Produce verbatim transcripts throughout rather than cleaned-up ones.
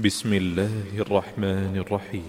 بسم الله الرحمن الرحيم.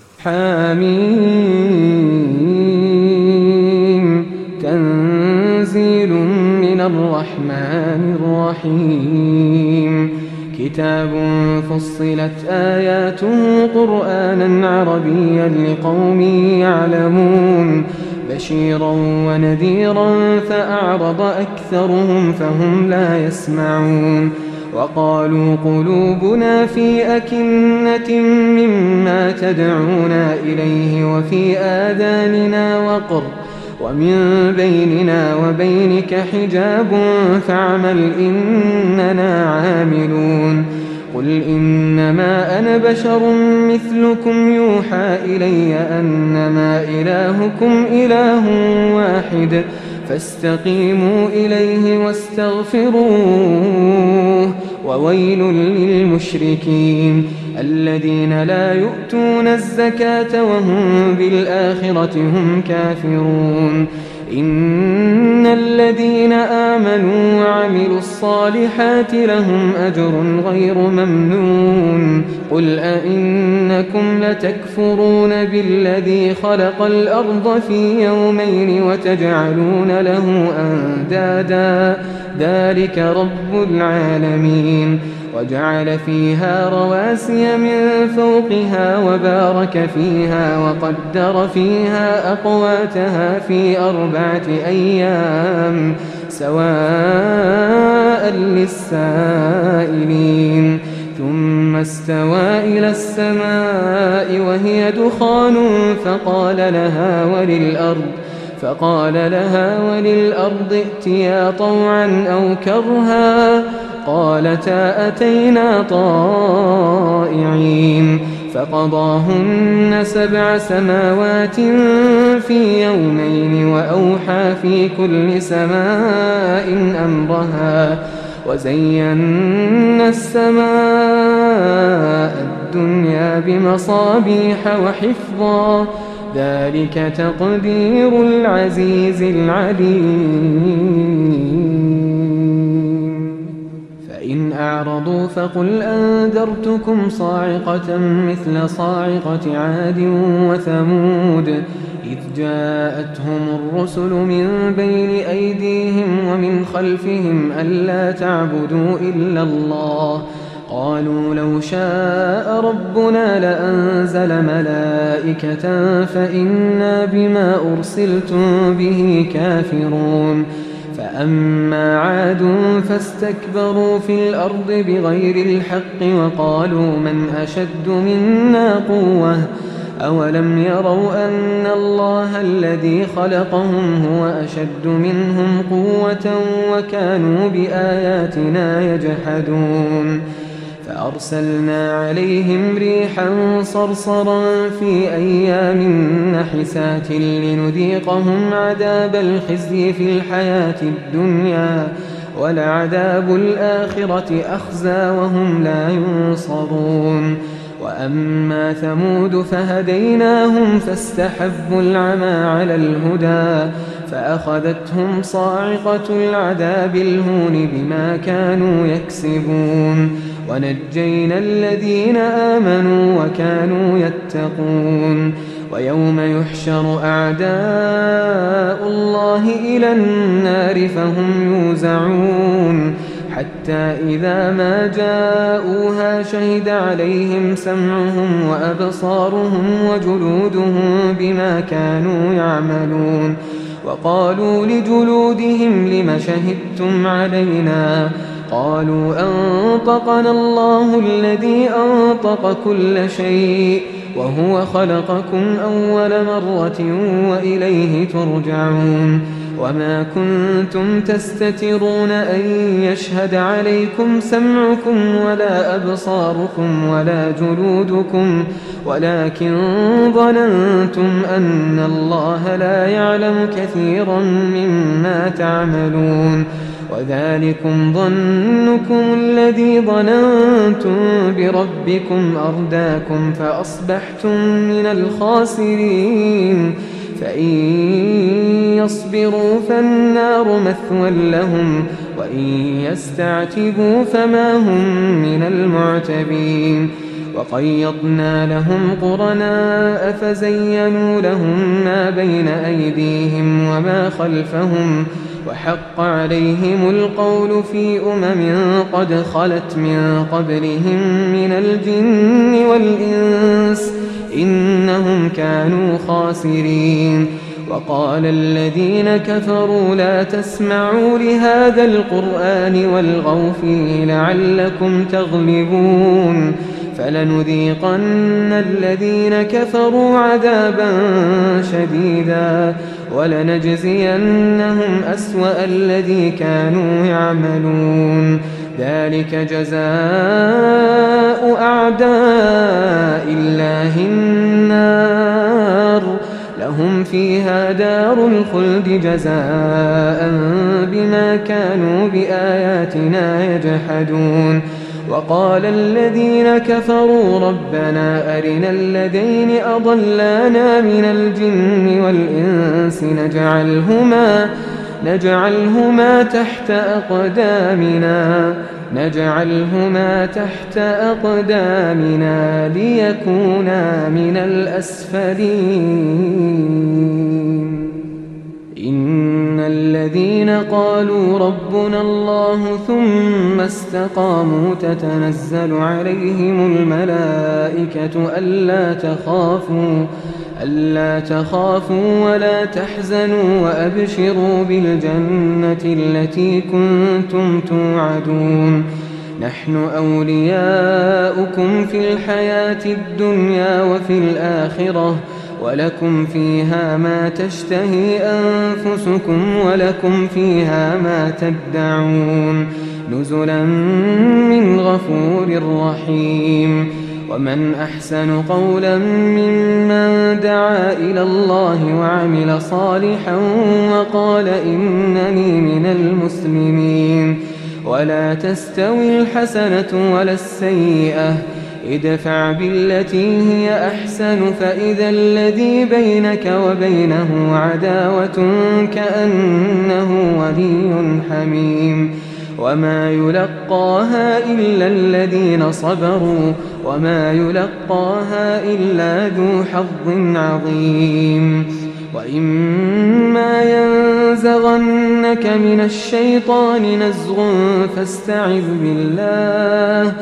حميم تنزيل من الرحمن الرحيم. كتاب فصلت آياته قرآنا عربيا لقوم يعلمون بشيرا ونذيرا فأعرض أكثرهم فهم لا يسمعون. وقالوا قلوبنا في أكنة مما تدعونا إليه وفي آذاننا وقر ومن بيننا وبينك حجاب فاعمل إننا عاملون. قل إنما أنا بشر مثلكم يوحى إلي أنما إلهكم إله واحد فاستقيموا إليه واستغفروه. وويل للمشركين الذين لا يؤتون الزكاة وهم بالآخرة هم كافرون. إن الذين آمنوا وعملوا الصالحات لهم أجر غير ممنون. قل أئنكم لتكفرون بالذي خلق الأرض في يومين وتجعلون له أندادا ذلك رب العالمين. وجعل فيها رواسي من فوقها وبارك فيها وقدر فيها أقواتها في أربعة أيام سواء للسائلين. ثم استوى إلى السماء وهي دخان فقال لها وللأرض فقال لها وللأرض ائتيا طوعا أو كرها قالتا أتينا طائعين. فقضاهن سبع سماوات في يومين وأوحى في كل سماء أمرها وزينا السماء الدنيا بمصابيح وحفظا ذلك تقدير العزيز العليم. فإن أعرضوا فقل أنذرتكم صاعقة مثل صاعقة عاد وثمود إذ جاءتهم الرسل من بين أيديهم ومن خلفهم ألا تعبدوا إلا الله قالوا لو شاء ربنا لأنزل ملائكة فإنا بما أرسلتم به كافرون. فأما عاد فاستكبروا في الأرض بغير الحق وقالوا من أشد منا قوة أولم يروا أن الله الذي خلقهم هو أشد منهم قوة وكانوا بآياتنا يجحدون. فأرسلنا عليهم ريحا صرصرا في أيام نحسات لنذيقهم عذاب الخزي في الحياة الدنيا ولعذاب الآخرة أخزى وهم لا ينصرون. وأما ثمود فهديناهم فاستحبوا العمى على الهدى فأخذتهم صاعقة العذاب الهون بما كانوا يكسبون. ونجينا الذين آمنوا وكانوا يتقون. ويوم يحشر أعداء الله إلى النار فهم يوزعون حتى إذا ما جاءوها شهد عليهم سمعهم وأبصارهم وجلودهم بما كانوا يعملون. وقالوا لجلودهم لم شهدتم علينا قالوا أنطقنا الله الذي أنطق كل شيء وهو خلقكم أول مرة وإليه ترجعون. وما كنتم تستترون أن يشهد عليكم سمعكم ولا أبصاركم ولا جلودكم ولكن ظننتم أن الله لا يعلم كثيرا مما تعملون. وذلكم ظنكم الذي ظننتم بربكم أرداكم فأصبحتم من الخاسرين. فإن يصبروا فالنار مثوى لهم وإن يستعتبوا فما هم من المعتبين. وقيضنا لهم قرناء فزينوا لهم ما بين أيديهم وما خلفهم وحق عليهم القول في أمم قد خلت من قبلهم من الجن والإنس إنهم كانوا خاسرين. وقال الذين كفروا لا تسمعوا لهذا القرآن والغوا فيه لعلكم تغلبون فلنذيقن الذين كفروا عذابا شديدا ولنجزينهم أسوأ الذي كانوا يعملون ذلك جزاء أعداء الله النار لهم فيها دار الخلد جزاء بما كانوا بآياتنا يجحدون. وقال الذين كفروا ربنا أرنا الذين أضلانا من الجن والإنس نجعلهما نجعلهما تحت أقدامنا نجعلهما تحت أقدامنا ليكونا من الأسفلين. إن الذين قالوا ربنا الله ثم استقاموا تتنزل عليهم الملائكة ألا تخافوا ألا تخافوا ولا تحزنوا وأبشروا بالجنة التي كنتم توعدون نحن أولياؤكم في الحياة الدنيا وفي الآخرة ولكم فيها ما تشتهي أنفسكم ولكم فيها ما تدعون نزلا من غفور رحيم. ومن أحسن قولا ممن دعا إلى الله وعمل صالحا وقال إنني من المسلمين. ولا تستوي الحسنة ولا السيئة ادفع بالتي هي أحسن فإذا الذي بينك وبينه عداوة كأنه ولي حميم. وما يلقاها إلا الذين صبروا وما يلقاها إلا ذو حظ عظيم. وإما ينزغنك من الشيطان نزغ فاستعذ بالله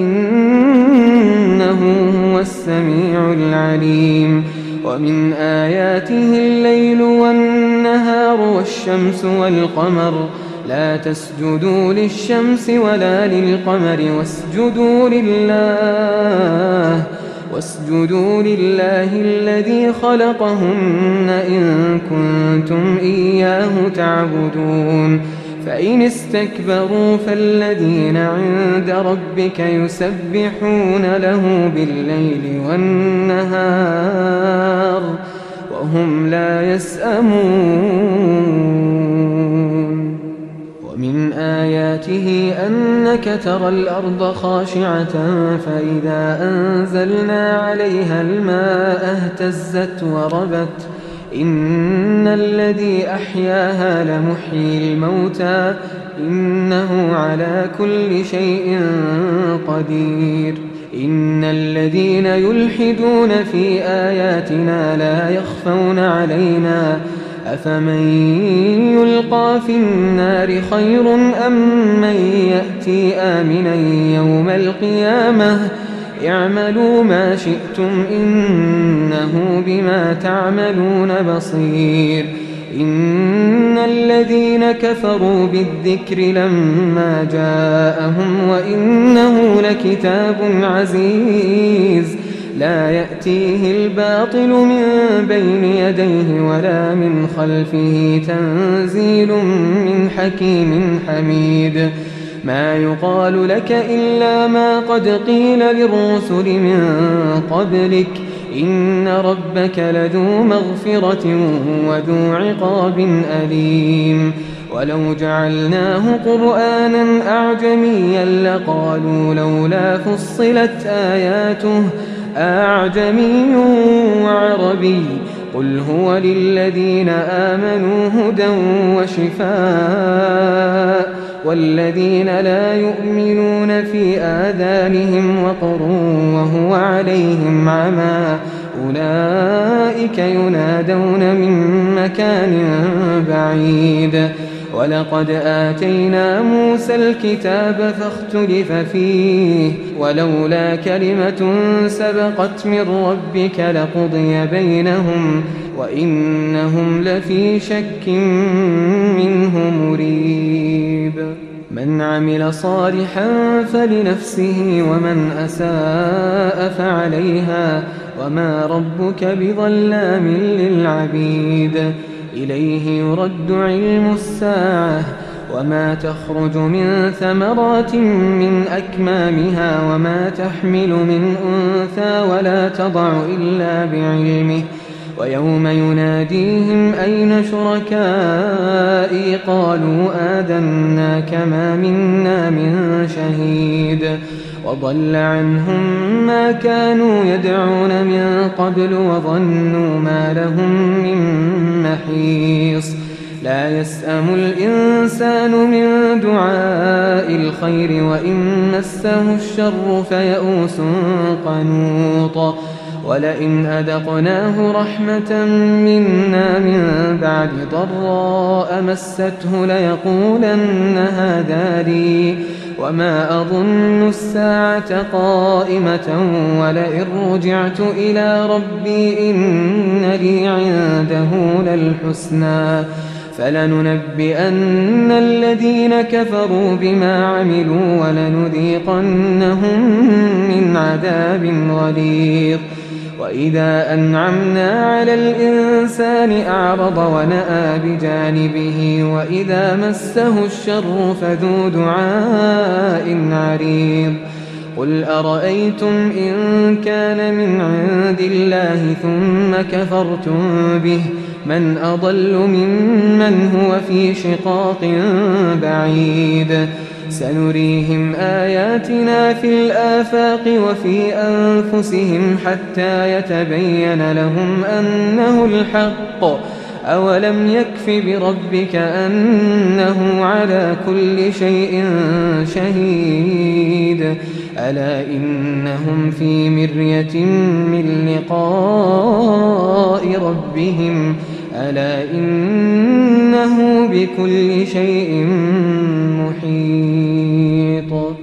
إنه هو السميع العليم. ومن آياته الليل والنهار والشمس والقمر لا تسجدوا للشمس ولا للقمر واسجدوا لله واسجدوا لله الذي خلقهن إن كنتم إياه تعبدون. فإن استكبروا فالذين عند ربك يسبحون له بالليل والنهار وهم لا يسأمون. ومن آياته أنك ترى الأرض خاشعة فإذا أنزلنا عليها الماء اهتزت وربت إن الذي أحياها لمحيي الموتى إنه على كل شيء قدير. إن الذين يلحدون في آياتنا لا يخفون علينا أفمن يلقى في النار خير أم من يأتي آمنا يوم القيامة اعملوا ما شئتم إنه بما تعملون بصير. إن الذين كفروا بالذكر لما جاءهم وإنه لكتاب عزيز لا يأتيه الباطل من بين يديه ولا من خلفه تنزيل من حكيم حميد. ما يقال لك إلا ما قد قيل للرسل من قبلك إن ربك لذو مغفرة وذو عقاب أليم. ولو جعلناه قرآنا أعجميا لقالوا لولا فصلت آياته أعجمي وعربي قل هو للذين آمنوا هدى وشفاء والذين لا يؤمنون في آذانهم وقر وهو عليهم عمى أولئك ينادون من مكان بعيد ولقد آتينا موسى الكتاب فاختلف فيه ولولا كلمة سبقت من ربك لقضي بينهم وإنهم لفي شك منه مريب من عمل صالحا فلنفسه ومن أساء فعليها وما ربك بظلام للعبيد إليه يرد علم الساعة وما تخرج من ثمرات من أكمامها وما تحمل من أنثى ولا تضع إلا بعلمه ويوم يناديهم أين شركائي قالوا آذنا كما منا من شهيد وضل عنهم ما كانوا يدعون من قبل وظنوا ما لهم من محيص لا يسأم الإنسان من دعاء الخير وإن مسه الشر فيئوس قنوط ولئن أذقناه رحمة منا من بعد ضراء مسته ليقولن هذا لي وما أظن الساعة قائمة ولئن رجعت إلى ربي إن لي عنده للحسنى فلننبئن الذين كفروا بما عملوا ولنذيقنهم من عذاب غليظ وإذا أنعمنا على الإنسان أعرض ونأى بجانبه وإذا مسه الشر فذو دعاء عريض قل أرأيتم إن كان من عند الله ثم كفرتم به من أضل ممن هو في شقاق بعيد سنريهم آياتنا في الآفاق وفي أنفسهم حتى يتبين لهم أنه الحق أولم يكف بربك أنه على كل شيء شهيد ألا إنهم في مرية من لقاء ربهم ألا إنه بكل شيء محيط